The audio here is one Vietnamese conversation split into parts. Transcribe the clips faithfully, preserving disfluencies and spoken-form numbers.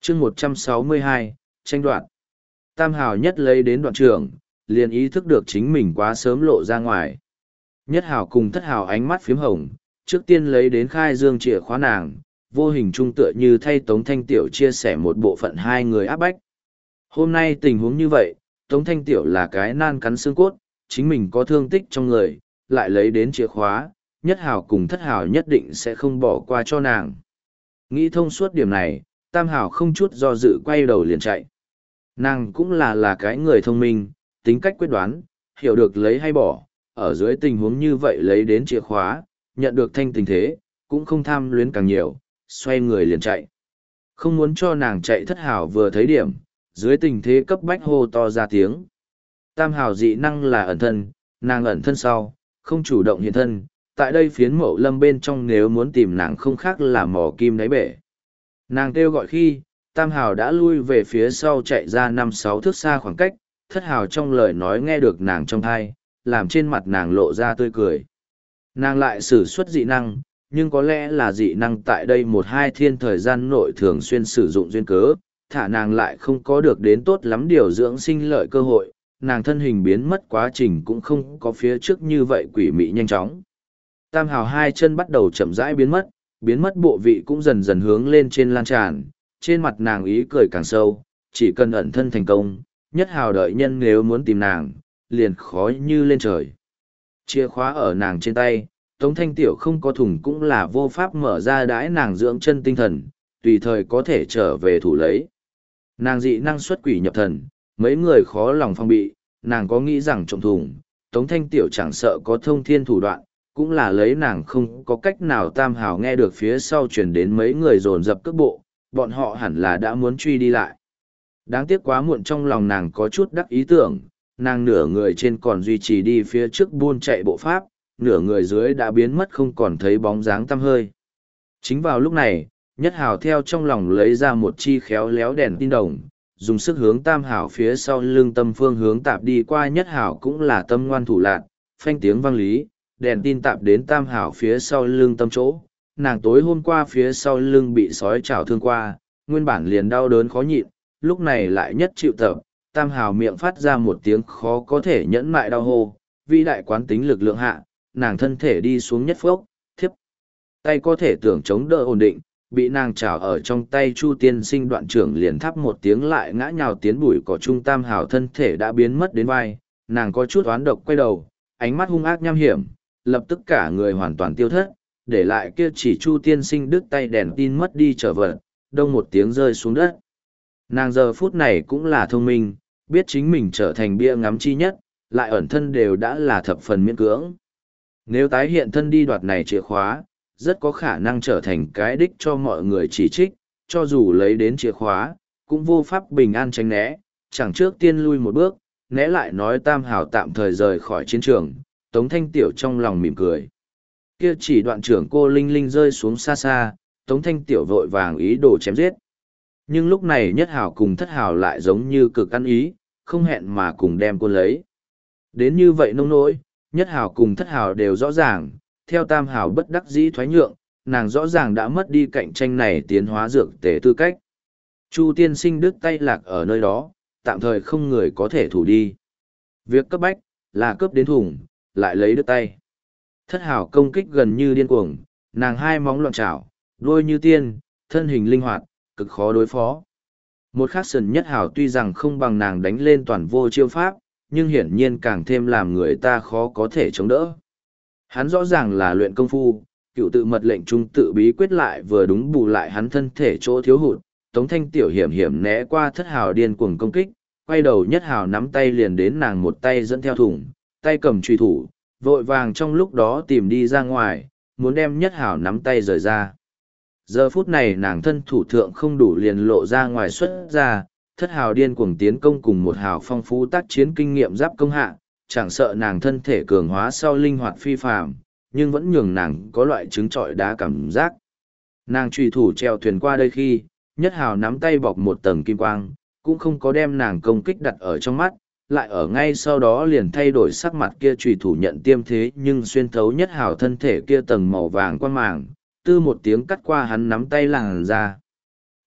chương một trăm sáu mươi hai, tranh đoạt. Tam hào nhất lấy đến đoạn trường, liền ý thức được chính mình quá sớm lộ ra ngoài. Nhất hào cùng thất hào ánh mắt phiếm hồng, trước tiên lấy đến khai dương chìa khóa nàng, vô hình trung tựa như thay Tống Thanh Tiểu chia sẻ một bộ phận hai người áp bách. Hôm nay tình huống như vậy, Tống Thanh Tiểu là cái nan cắn xương cốt, chính mình có thương tích trong người, lại lấy đến chìa khóa, nhất hào cùng thất hào nhất định sẽ không bỏ qua cho nàng. Nghĩ thông suốt điểm này, tam hào không chút do dự quay đầu liền chạy. Nàng cũng là là cái người thông minh, tính cách quyết đoán, hiểu được lấy hay bỏ, ở dưới tình huống như vậy lấy đến chìa khóa, nhận được thanh tình thế, cũng không tham luyến càng nhiều, xoay người liền chạy. Không muốn cho nàng chạy thất hào vừa thấy điểm, dưới tình thế cấp bách hô to ra tiếng. Tam hào dị năng là ẩn thân, nàng ẩn thân sau, không chủ động hiện thân, tại đây phiến mậu lâm bên trong nếu muốn tìm nàng không khác là mò kim đáy bể. Nàng kêu gọi khi, tam hào đã lui về phía sau chạy ra năm sáu thước xa khoảng cách, thất hào trong lời nói nghe được nàng trong thai, làm trên mặt nàng lộ ra tươi cười. Nàng lại sử xuất dị năng, nhưng có lẽ là dị năng tại đây một hai thiên thời gian nội thường xuyên sử dụng duyên cớ, thả nàng lại không có được đến tốt lắm điều dưỡng sinh lợi cơ hội, nàng thân hình biến mất quá trình cũng không có phía trước như vậy quỷ mị nhanh chóng. Tam hào hai chân bắt đầu chậm rãi biến mất, biến mất bộ vị cũng dần dần hướng lên trên lan tràn, trên mặt nàng ý cười càng sâu, chỉ cần ẩn thân thành công, nhất hào đợi nhân nếu muốn tìm nàng, liền khó như lên trời. Chìa khóa ở nàng trên tay, Tống Thanh Tiểu không có thùng cũng là vô pháp mở ra đãi nàng dưỡng chân tinh thần, tùy thời có thể trở về thủ lấy. Nàng dị năng xuất quỷ nhập thần, mấy người khó lòng phong bị, nàng có nghĩ rằng trộm thùng, Tống Thanh Tiểu chẳng sợ có thông thiên thủ đoạn, cũng là lấy nàng không có cách nào tam hào nghe được phía sau chuyển đến mấy người dồn dập cước bộ, bọn họ hẳn là đã muốn truy đi lại. Đáng tiếc quá muộn, trong lòng nàng có chút đắc ý tưởng, nàng nửa người trên còn duy trì đi phía trước buôn chạy bộ pháp, nửa người dưới đã biến mất không còn thấy bóng dáng tăm hơi. Chính vào lúc này, nhất hào theo trong lòng lấy ra một chi khéo léo đèn tin đồng, dùng sức hướng tam hào phía sau lưng tâm phương hướng tạp đi qua. Nhất hào cũng là tâm ngoan thủ lạn, phanh tiếng vang lý, đèn tin tạp đến tam hào phía sau lưng tâm chỗ. Nàng tối hôm qua phía sau lưng bị sói chảo thương qua, nguyên bản liền đau đớn khó nhịn, lúc này lại nhất chịu tập, tam hào miệng phát ra một tiếng khó có thể nhẫn mại đau hô, vĩ đại quán tính lực lượng hạ, nàng thân thể đi xuống nhất phốc, thiếp. Tay có thể tưởng chống đỡ ổn định, bị nàng chảo ở trong tay Chu tiên sinh đoạn trưởng liền thắp một tiếng lại ngã nhào tiến bụi cỏ trung. Tam hào thân thể đã biến mất đến vai, nàng có chút oán độc quay đầu, ánh mắt hung ác nham hiểm, lập tức cả người hoàn toàn tiêu thất, để lại kia chỉ Chu tiên sinh đứt tay đèn tin mất đi trở vật, đông một tiếng rơi xuống đất. Nàng giờ phút này cũng là thông minh, biết chính mình trở thành bia ngắm chi nhất, lại ẩn thân đều đã là thập phần miễn cưỡng. Nếu tái hiện thân đi đoạt này chìa khóa, rất có khả năng trở thành cái đích cho mọi người chỉ trích, cho dù lấy đến chìa khóa, cũng vô pháp bình an tránh né, chẳng trước tiên lui một bước, né lại nói tam hào tạm thời rời khỏi chiến trường. Tống Thanh Tiểu trong lòng mỉm cười. Kia chỉ đoạn trưởng cô Linh Linh rơi xuống xa xa, Tống Thanh Tiểu vội vàng ý đồ chém giết. Nhưng lúc này nhất hào cùng thất hào lại giống như cực ăn ý, không hẹn mà cùng đem cô lấy. Đến như vậy nông nỗi, nhất hào cùng thất hào đều rõ ràng, theo tam hào bất đắc dĩ thoái nhượng, nàng rõ ràng đã mất đi cạnh tranh này tiến hóa dược tể tư cách. Chu tiên sinh đứt tay lạc ở nơi đó, tạm thời không người có thể thủ đi. Việc cấp bách, là cướp đến thùng, lại lấy đứt tay. Thất hào công kích gần như điên cuồng, nàng hai móng loạn trảo, đuôi như tiên, thân hình linh hoạt, cực khó đối phó. Một khắc sần nhất hào tuy rằng không bằng nàng đánh lên toàn vô chiêu pháp, nhưng hiển nhiên càng thêm làm người ta khó có thể chống đỡ. Hắn rõ ràng là luyện công phu, cựu tự mật lệnh trung tự bí quyết lại vừa đúng bù lại hắn thân thể chỗ thiếu hụt. Tống Thanh Tiểu hiểm hiểm né qua thất hào điên cuồng công kích, quay đầu nhất hào nắm tay liền đến nàng một tay dẫn theo thùng, tay cầm truy thủ, vội vàng trong lúc đó tìm đi ra ngoài, muốn đem nhất hào nắm tay rời ra. Giờ phút này nàng thân thủ thượng không đủ liền lộ ra ngoài xuất ra, thất hào điên cuồng tiến công cùng một hào phong phú tác chiến kinh nghiệm giáp công hạ, chẳng sợ nàng thân thể cường hóa sau linh hoạt phi phàm, nhưng vẫn nhường nàng có loại trứng trọi đá cảm giác. Nàng truy thủ treo thuyền qua đây khi, nhất hào nắm tay bọc một tầng kim quang, cũng không có đem nàng công kích đặt ở trong mắt, lại ở ngay sau đó liền thay đổi sắc mặt kia truy thủ nhận tiêm thế nhưng xuyên thấu nhất hào thân thể kia tầng màu vàng quang màng, tư một tiếng cắt qua hắn nắm tay làn ra.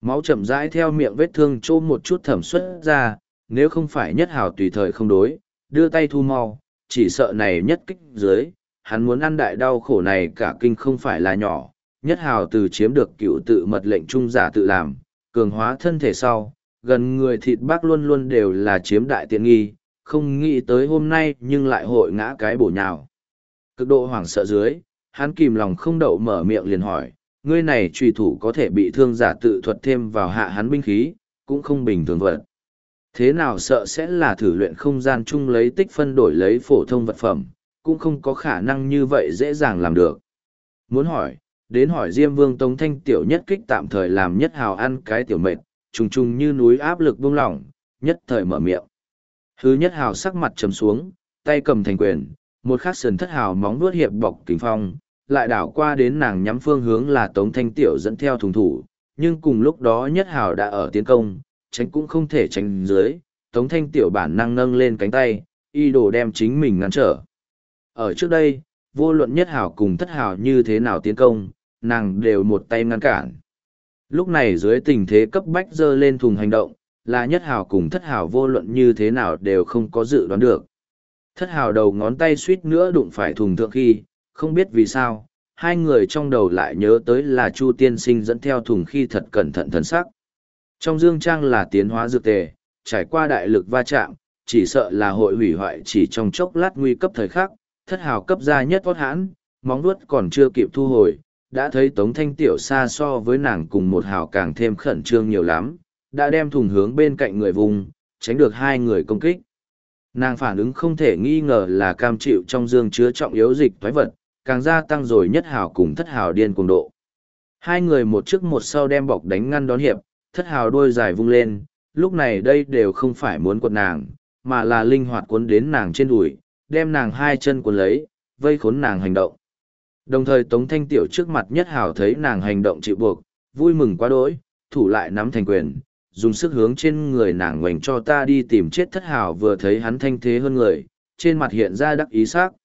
Máu chậm rãi theo miệng vết thương chỗ một chút thẩm xuất ra, nếu không phải nhất hào tùy thời không đối, đưa tay thu mau, chỉ sợ này nhất kích dưới, hắn muốn ăn đại đau khổ này cả kinh không phải là nhỏ. Nhất hào từ chiếm được cựu tự mật lệnh trung giả tự làm, cường hóa thân thể sau, gần người thịt bác luôn luôn đều là chiếm đại tiện nghi, không nghĩ tới hôm nay nhưng lại hội ngã cái bổ nhào. Cực độ hoảng sợ dưới, hắn kìm lòng không đậu mở miệng liền hỏi, ngươi này truy thủ có thể bị thương giả tự thuật thêm vào hạ hắn binh khí, cũng không bình thường vật. Thế nào sợ sẽ là thử luyện không gian chung lấy tích phân đổi lấy phổ thông vật phẩm, cũng không có khả năng như vậy dễ dàng làm được. Muốn hỏi, đến hỏi Diêm Vương Tống Thanh tiểu nhất kích tạm thời làm nhất hào ăn cái tiểu mệt, trùng trùng như núi áp lực buông lỏng, nhất thời mở miệng. Hứ nhất hào sắc mặt trầm xuống, tay cầm thành quyền, một khắc sườn thất hào móng vuốt hiệp bọc kính phong, lại đảo qua đến nàng nhắm phương hướng là Tống Thanh tiểu dẫn theo thùng thủ, nhưng cùng lúc đó nhất hào đã ở tiến công, tránh cũng không thể tránh dưới, Tống Thanh tiểu bản năng nâng lên cánh tay, y đồ đem chính mình ngăn trở. Ở trước đây, vô luận nhất hào cùng thất hào như thế nào tiến công, nàng đều một tay ngăn cản. Lúc này dưới tình thế cấp bách dơ lên thùng hành động, là nhất hào cùng thất hào vô luận như thế nào đều không có dự đoán được. Thất hào đầu ngón tay suýt nữa đụng phải thùng thượng khi, không biết vì sao, hai người trong đầu lại nhớ tới là Chu tiên sinh dẫn theo thùng khi thật cẩn thận thần sắc. Trong dương trang là tiến hóa dược tề, trải qua đại lực va chạm, chỉ sợ là hội hủy hoại chỉ trong chốc lát nguy cấp thời khắc, thất hào cấp ra nhất vót hãn, móng vuốt còn chưa kịp thu hồi, đã thấy Tống Thanh tiểu xa so với nàng cùng một hào càng thêm khẩn trương nhiều lắm, đã đem thùng hướng bên cạnh người vùng, tránh được hai người công kích. Nàng phản ứng không thể nghi ngờ là cam chịu trong dương chứa trọng yếu dịch thoái vật, càng gia tăng rồi nhất hào cùng thất hào điên cuồng độ. Hai người một trước một sau đem bọc đánh ngăn đón hiệp, thất hào đôi dài vung lên, lúc này đây đều không phải muốn quật nàng, mà là linh hoạt cuốn đến nàng trên đùi, đem nàng hai chân cuốn lấy, vây khốn nàng hành động. Đồng thời Tống Thanh tiểu trước mặt nhất hào thấy nàng hành động chịu buộc, vui mừng quá đỗi, thủ lại nắm thành quyền, dùng sức hướng trên người nàng ngoảnh cho ta đi tìm chết thất hào vừa thấy hắn thanh thế hơn người, trên mặt hiện ra đắc ý sắc.